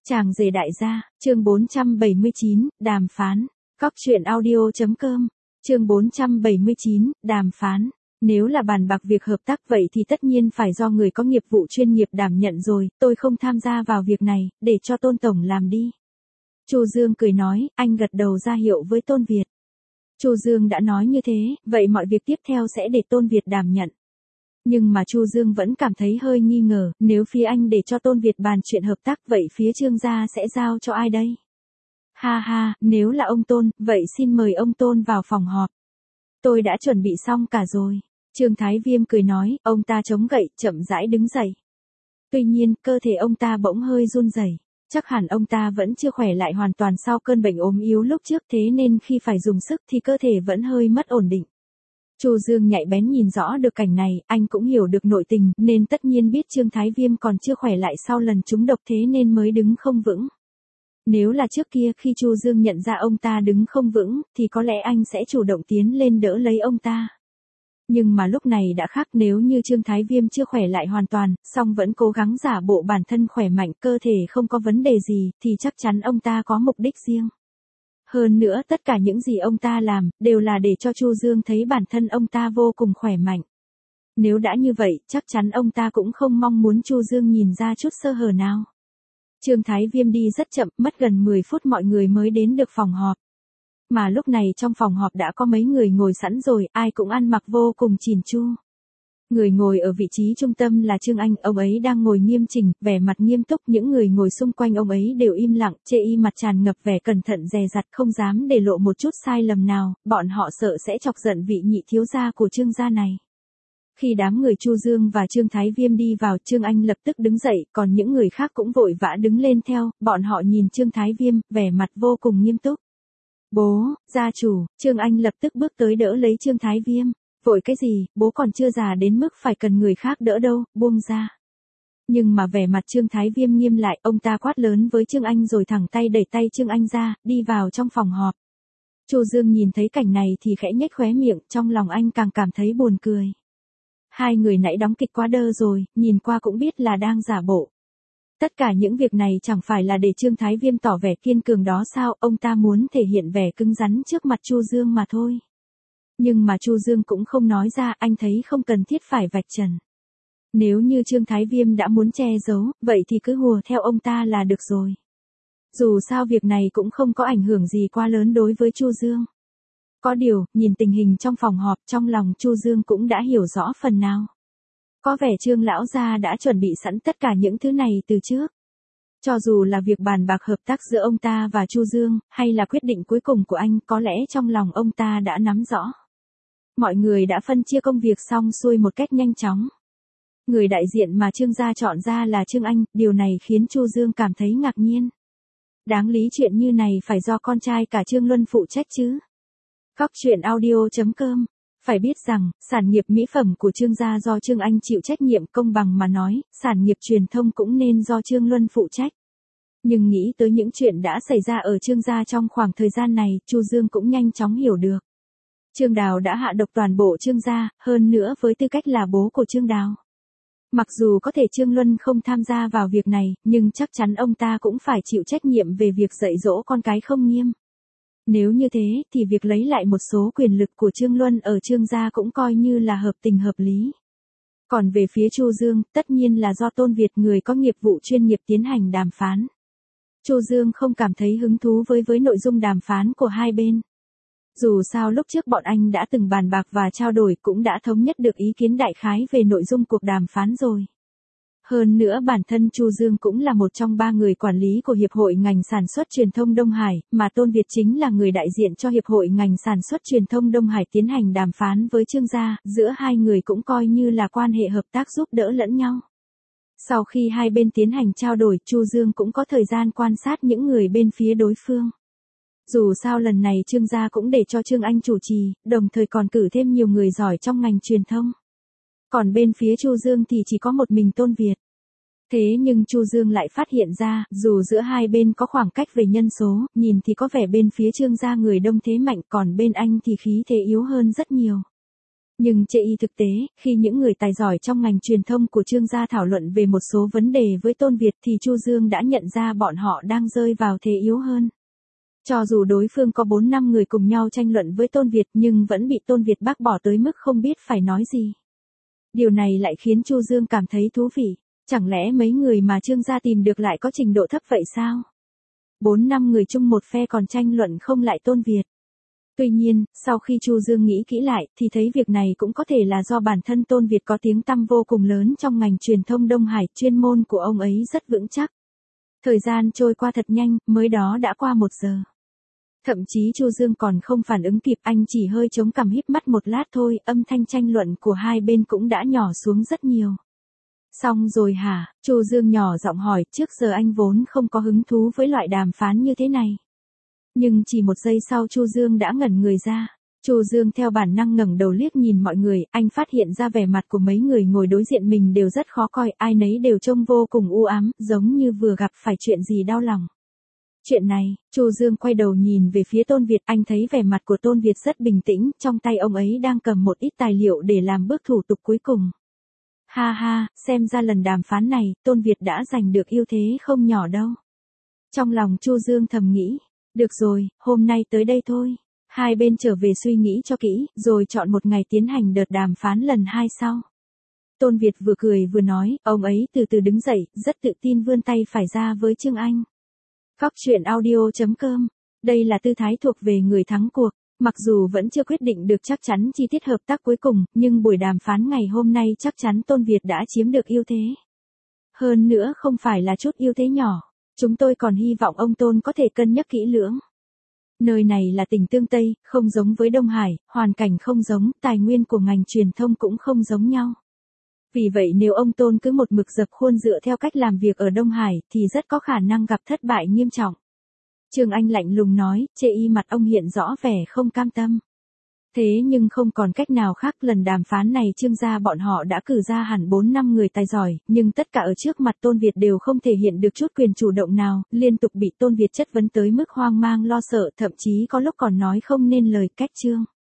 Chàng rể đại gia, chương 479, đàm phán. Cóc truyện audio.com, chương 479, đàm phán. Nếu là bàn bạc việc hợp tác vậy thì tất nhiên phải do người có nghiệp vụ chuyên nghiệp đảm nhận rồi, tôi không tham gia vào việc này, để cho Tôn Tổng làm đi. Chu Dương cười nói, anh gật đầu ra hiệu với Tôn Việt. Chu Dương đã nói như thế, vậy mọi việc tiếp theo sẽ để Tôn Việt đảm nhận. Nhưng mà Chu Dương vẫn cảm thấy hơi nghi ngờ, nếu phía anh để cho Tôn Việt bàn chuyện hợp tác vậy phía Trương gia sẽ giao cho ai đây? Ha ha, nếu là ông Tôn, vậy xin mời ông Tôn vào phòng họp. Tôi đã chuẩn bị xong cả rồi. Trương Thái Viêm cười nói, ông ta chống gậy, chậm rãi đứng dậy. Tuy nhiên, cơ thể ông ta bỗng hơi run rẩy. Chắc hẳn ông ta vẫn chưa khỏe lại hoàn toàn sau cơn bệnh ốm yếu lúc trước, thế nên khi phải dùng sức thì cơ thể vẫn hơi mất ổn định. Chu Dương nhạy bén nhìn rõ được cảnh này, anh cũng hiểu được nội tình, nên tất nhiên biết Trương Thái Viêm còn chưa khỏe lại sau lần trúng độc thế nên mới đứng không vững. Nếu là trước kia khi Chu Dương nhận ra ông ta đứng không vững, thì có lẽ anh sẽ chủ động tiến lên đỡ lấy ông ta. Nhưng mà lúc này đã khác, nếu như Trương Thái Viêm chưa khỏe lại hoàn toàn, song vẫn cố gắng giả bộ bản thân khỏe mạnh, cơ thể không có vấn đề gì, thì chắc chắn ông ta có mục đích riêng. Hơn nữa tất cả những gì ông ta làm, đều là để cho Chu Dương thấy bản thân ông ta vô cùng khỏe mạnh. Nếu đã như vậy, chắc chắn ông ta cũng không mong muốn Chu Dương nhìn ra chút sơ hở nào. Trương Thái Viêm đi rất chậm, mất gần 10 phút mọi người mới đến được phòng họp. Mà lúc này trong phòng họp đã có mấy người ngồi sẵn rồi, ai cũng ăn mặc vô cùng chỉn chu. Người ngồi ở vị trí trung tâm là Trương Anh, ông ấy đang ngồi nghiêm chỉnh, vẻ mặt nghiêm túc, những người ngồi xung quanh ông ấy đều im lặng, chê y mặt tràn ngập vẻ cẩn thận dè dặt, không dám để lộ một chút sai lầm nào, bọn họ sợ sẽ chọc giận vị nhị thiếu gia của Trương gia này. Khi đám người Chu Dương và Trương Thái Viêm đi vào, Trương Anh lập tức đứng dậy, còn những người khác cũng vội vã đứng lên theo, bọn họ nhìn Trương Thái Viêm, vẻ mặt vô cùng nghiêm túc. Bố, gia chủ, Trương Anh lập tức bước tới đỡ lấy Trương Thái Viêm. Vội cái gì, bố còn chưa già đến mức phải cần người khác đỡ đâu, buông ra. Nhưng mà vẻ mặt Trương Thái Viêm nghiêm lại, ông ta quát lớn với Trương Anh rồi thẳng tay đẩy tay Trương Anh ra, đi vào trong phòng họp. Chu Dương nhìn thấy cảnh này thì khẽ nhếch khóe miệng, trong lòng anh càng cảm thấy buồn cười. Hai người nãy đóng kịch quá đơ rồi, nhìn qua cũng biết là đang giả bộ. Tất cả những việc này chẳng phải là để Trương Thái Viêm tỏ vẻ kiên cường đó sao, ông ta muốn thể hiện vẻ cứng rắn trước mặt Chu Dương mà thôi. Nhưng mà Chu Dương cũng không nói ra, anh thấy không cần thiết phải vạch trần. Nếu như Trương Thái Viêm đã muốn che giấu, vậy thì cứ hùa theo ông ta là được rồi. Dù sao việc này cũng không có ảnh hưởng gì quá lớn đối với Chu Dương. Có điều, nhìn tình hình trong phòng họp, trong lòng Chu Dương cũng đã hiểu rõ phần nào. Có vẻ Trương lão gia đã chuẩn bị sẵn tất cả những thứ này từ trước. Cho dù là việc bàn bạc hợp tác giữa ông ta và Chu Dương, hay là quyết định cuối cùng của anh, có lẽ trong lòng ông ta đã nắm rõ. Mọi người đã phân chia công việc xong xuôi một cách nhanh chóng. Người đại diện mà Trương gia chọn ra là Trương Anh, điều này khiến Chu Dương cảm thấy ngạc nhiên. Đáng lý chuyện như này phải do con trai cả Trương Luân phụ trách chứ. Cóc truyện audio.com. Phải biết rằng, sản nghiệp mỹ phẩm của Trương gia do Trương Anh chịu trách nhiệm, công bằng mà nói, sản nghiệp truyền thông cũng nên do Trương Luân phụ trách. Nhưng nghĩ tới những chuyện đã xảy ra ở Trương gia trong khoảng thời gian này, Chu Dương cũng nhanh chóng hiểu được. Trương Đào đã hạ độc toàn bộ Trương gia, hơn nữa với tư cách là bố của Trương Đào. Mặc dù có thể Trương Luân không tham gia vào việc này, nhưng chắc chắn ông ta cũng phải chịu trách nhiệm về việc dạy dỗ con cái không nghiêm. Nếu như thế, thì việc lấy lại một số quyền lực của Trương Luân ở Trương gia cũng coi như là hợp tình hợp lý. Còn về phía Chu Dương, tất nhiên là do Tôn Việt, người có nghiệp vụ chuyên nghiệp, tiến hành đàm phán. Chu Dương không cảm thấy hứng thú với nội dung đàm phán của hai bên. Dù sao lúc trước bọn anh đã từng bàn bạc và trao đổi, cũng đã thống nhất được ý kiến đại khái về nội dung cuộc đàm phán rồi. Hơn nữa bản thân Chu Dương cũng là một trong 3 người quản lý của Hiệp hội ngành sản xuất truyền thông Đông Hải, mà Tôn Việt chính là người đại diện cho Hiệp hội ngành sản xuất truyền thông Đông Hải tiến hành đàm phán với Trương gia, giữa hai người cũng coi như là quan hệ hợp tác giúp đỡ lẫn nhau. Sau khi hai bên tiến hành trao đổi, Chu Dương cũng có thời gian quan sát những người bên phía đối phương. Dù sao lần này Trương gia cũng để cho Trương Anh chủ trì, đồng thời còn cử thêm nhiều người giỏi trong ngành truyền thông. Còn bên phía Chu Dương thì chỉ có một mình Tôn Việt. Thế nhưng Chu Dương lại phát hiện ra, dù giữa hai bên có khoảng cách về nhân số, nhìn thì có vẻ bên phía Trương gia người đông thế mạnh, còn bên anh thì khí thế yếu hơn rất nhiều. Nhưng chê y thực tế, khi những người tài giỏi trong ngành truyền thông của Trương gia thảo luận về một số vấn đề với Tôn Việt thì Chu Dương đã nhận ra bọn họ đang rơi vào thế yếu hơn. Cho dù đối phương có 4-5 người cùng nhau tranh luận với Tôn Việt nhưng vẫn bị Tôn Việt bác bỏ tới mức không biết phải nói gì. Điều này lại khiến Chu Dương cảm thấy thú vị. Chẳng lẽ mấy người mà Trương gia tìm được lại có trình độ thấp vậy sao? 4-5 người chung một phe còn tranh luận không lại Tôn Việt. Tuy nhiên, sau khi Chu Dương nghĩ kỹ lại thì thấy việc này cũng có thể là do bản thân Tôn Việt có tiếng tăm vô cùng lớn trong ngành truyền thông Đông Hải, chuyên môn của ông ấy rất vững chắc. Thời gian trôi qua thật nhanh, mới đó đã qua 1 giờ. Thậm chí Chu Dương còn không phản ứng kịp, anh chỉ hơi chống cằm híp mắt một lát thôi, âm thanh tranh luận của hai bên cũng đã nhỏ xuống rất nhiều. Xong rồi hả? Chu Dương nhỏ giọng hỏi, trước giờ anh vốn không có hứng thú với loại đàm phán như thế này. Nhưng chỉ 1 giây sau Chu Dương đã ngẩn người ra. Chu Dương theo bản năng ngẩng đầu liếc nhìn mọi người, anh phát hiện ra vẻ mặt của mấy người ngồi đối diện mình đều rất khó coi, ai nấy đều trông vô cùng u ám, giống như vừa gặp phải chuyện gì đau lòng. Chuyện này, Chu Dương quay đầu nhìn về phía Tôn Việt, anh thấy vẻ mặt của Tôn Việt rất bình tĩnh, trong tay ông ấy đang cầm một ít tài liệu để làm bước thủ tục cuối cùng. Ha ha, xem ra lần đàm phán này, Tôn Việt đã giành được ưu thế không nhỏ đâu. Trong lòng Chu Dương thầm nghĩ, được rồi, hôm nay tới đây thôi. Hai bên trở về suy nghĩ cho kỹ, rồi chọn một ngày tiến hành đợt đàm phán lần 2 sau. Tôn Việt vừa cười vừa nói, ông ấy từ từ đứng dậy, rất tự tin vươn tay phải ra với Trương Anh. Góc truyện audio.com. Đây là tư thái thuộc về người thắng cuộc. Mặc dù vẫn chưa quyết định được chắc chắn chi tiết hợp tác cuối cùng, nhưng buổi đàm phán ngày hôm nay chắc chắn Tôn Việt đã chiếm được ưu thế. Hơn nữa không phải là chút ưu thế nhỏ. Chúng tôi còn hy vọng ông Tôn có thể cân nhắc kỹ lưỡng. Nơi này là tỉnh Tương Tây, không giống với Đông Hải, hoàn cảnh không giống, tài nguyên của ngành truyền thông cũng không giống nhau. Vì vậy nếu ông Tôn cứ một mực dập khuôn dựa theo cách làm việc ở Đông Hải thì rất có khả năng gặp thất bại nghiêm trọng. Trương Anh lạnh lùng nói, chê y mặt ông hiện rõ vẻ không cam tâm. Thế nhưng không còn cách nào khác, lần đàm phán này Trương gia bọn họ đã cử ra hẳn 4-5 người tài giỏi, nhưng tất cả ở trước mặt Tôn Việt đều không thể hiện được chút quyền chủ động nào, liên tục bị Tôn Việt chất vấn tới mức hoang mang lo sợ, thậm chí có lúc còn nói không nên lời. Cách Trương